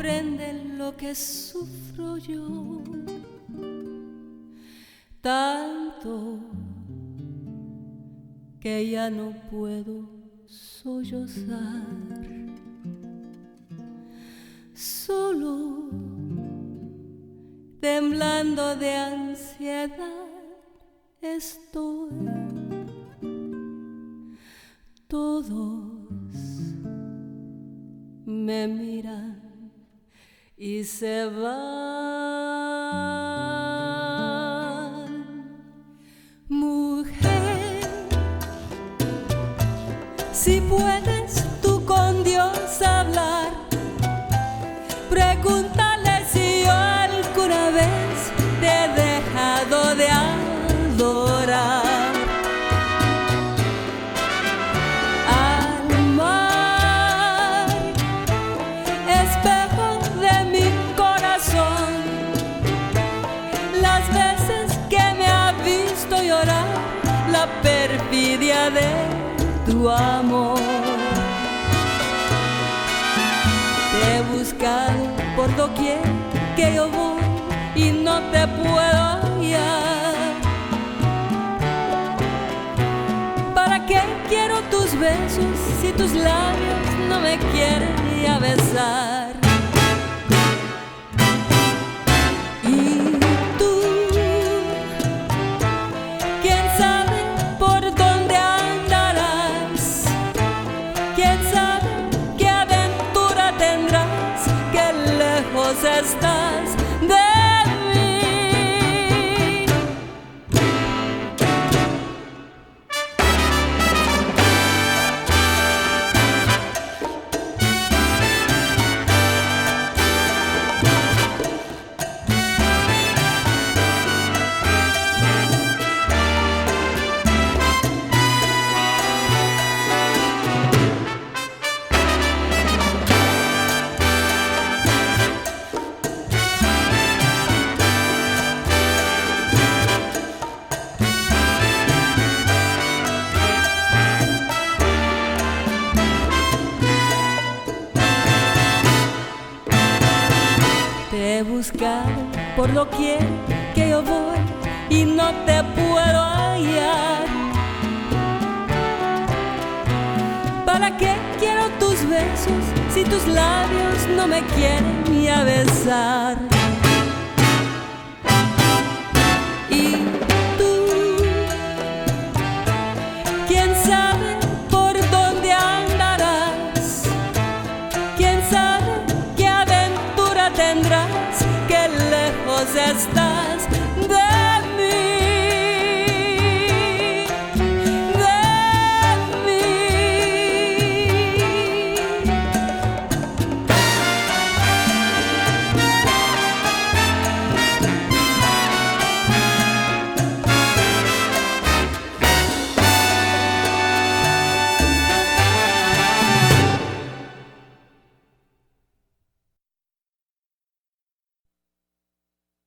comprende lo que sufro yo, tanto que ya no puedo sollozar. Solo temblando de ansiedad estoy. Todos me miran y se van. Mujer, si puedes tú con Dios hablar, pregúntale si yo alguna vez te he dejado de adorar. Al mar, espejo de mi corazón, las veces que me ha visto llorar la perfidia de tu amor. Te he buscado por doquier que yo voy y no te puedo hallar. ¿Para qué quiero tus besos si tus labios no me quieren ni a besar? Y tú, quién sabe por dónde andarás, quién sabe qué aventura tendrás, qué lejos estás de mí. Te he buscado por doquier que yo voy y no te puedo hallar. ¿Para qué quiero tus besos si tus labios no me quieren ni a besar?